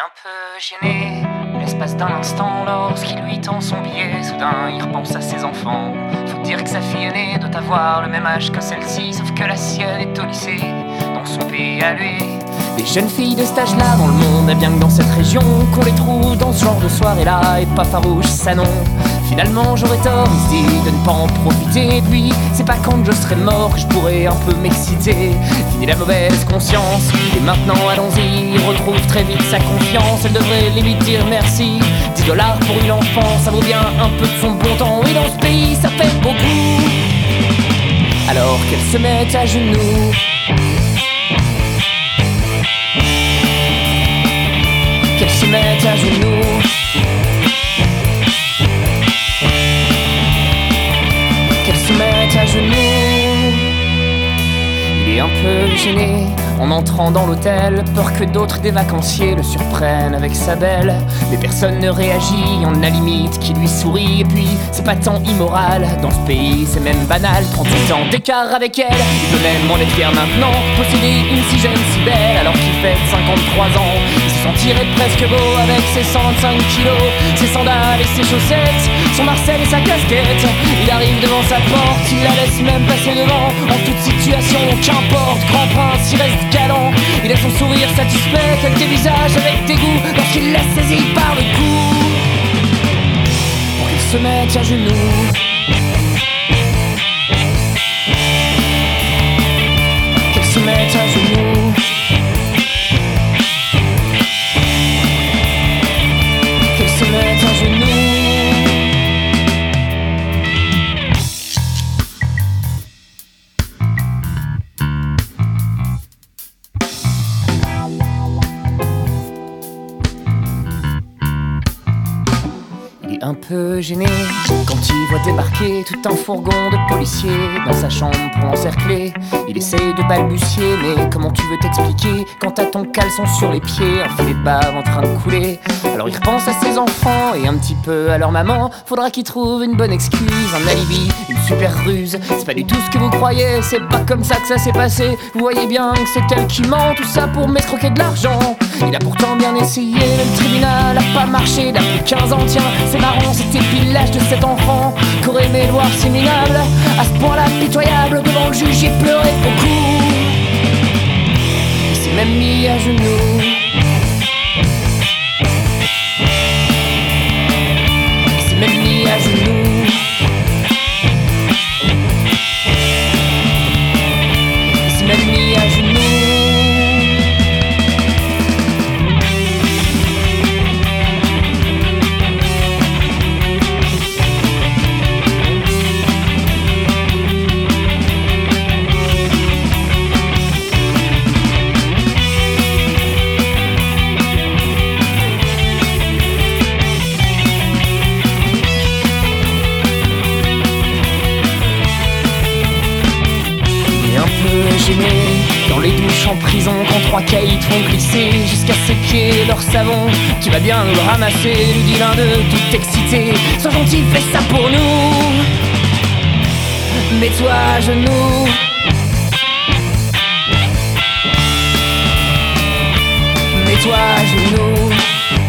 un peu gêné, l'espace d'un instant lorsqu'il lui tend son billet. Soudain il repense à ses enfants. Faut dire que sa fille aînée doit avoir le même âge que celle-ci, sauf que la sienne est au lycée, dans son pays à lui. Des jeunes filles de cet âge-là dans le monde, et bien que dans cette région, qu'on les trouve dans ce genre de soirée-là, et pas farouche, ça non. Finalement j'aurais tort ici de ne pas en profiter. Et puis c'est pas quand je serai mort que je pourrais un peu m'exciter. Fini la mauvaise conscience, et maintenant allons-y. Il retrouve très vite sa confiance, elle devrait limite dire merci. 10 $ pour une enfant, ça vaut bien un peu de son bon temps. Et dans ce pays ça fait beaucoup. Alors qu'elle se met à genoux, qu'elle se met à genoux, qu'elle se met à genoux. Il est un peu gêné en entrant dans l'hôtel, peur que d'autres des vacanciers le surprennent avec sa belle. Mais personne ne réagit, on a limite qui lui sourit. Et puis c'est pas tant immoral, dans ce pays c'est même banal. 38 ans d'écart avec elle, il peut même en être fier maintenant. Posséder une si jeune, si belle, alors qu'il fait 53 ans. Il se sentirait presque beau avec ses 125 kilos, ses sandales et ses chaussettes, son Marcel et sa casquette. Il arrive devant sa porte, il la laisse même passer devant. En toute situation, qu'importe, grand prince, il reste galant. Il a son sourire satisfait, quelques visages avec dégoût, lorsqu'il la saisit par le cou, pour qu'il se mette à genoux. Qu'elle se mette à genoux. Qu'elle se mette à genoux. Un peu gêné quand il voit débarquer tout un fourgon de policiers dans sa chambre pour l'encercler. Il essaye de balbutier, mais comment tu veux t'expliquer quand t'as ton caleçon sur les pieds, un filet de bave en train de couler. Alors il repense à ses enfants et un petit peu à leur maman. Faudra qu'il trouve une bonne excuse, un alibi, une super ruse. C'est pas du tout ce que vous croyez, c'est pas comme ça que ça s'est passé. Vous voyez bien que c'est elle qui ment, tout ça pour m'escroquer de l'argent. Il a pourtant bien essayé, mais le tribunal a pas marché. Il a plus 15 ans, tiens, c'est marrant, c'était pile l'âge de cet enfant qu'aurait aimé le voir si minable. À ce point-là pitoyable, devant le juge, il pleurait beaucoup. Il s'est même mis à genoux. Il s'est même mis à genoux. Il s'est même mis à genoux. Dans les douches en prison, quand 3 caïds vont glisser jusqu'à séquer leur savon. Tu vas bien nous le ramasser, lui dit l'un d'eux tout excité. Sois gentil, fais ça pour nous. Mets-toi à genoux. Mets-toi à genoux.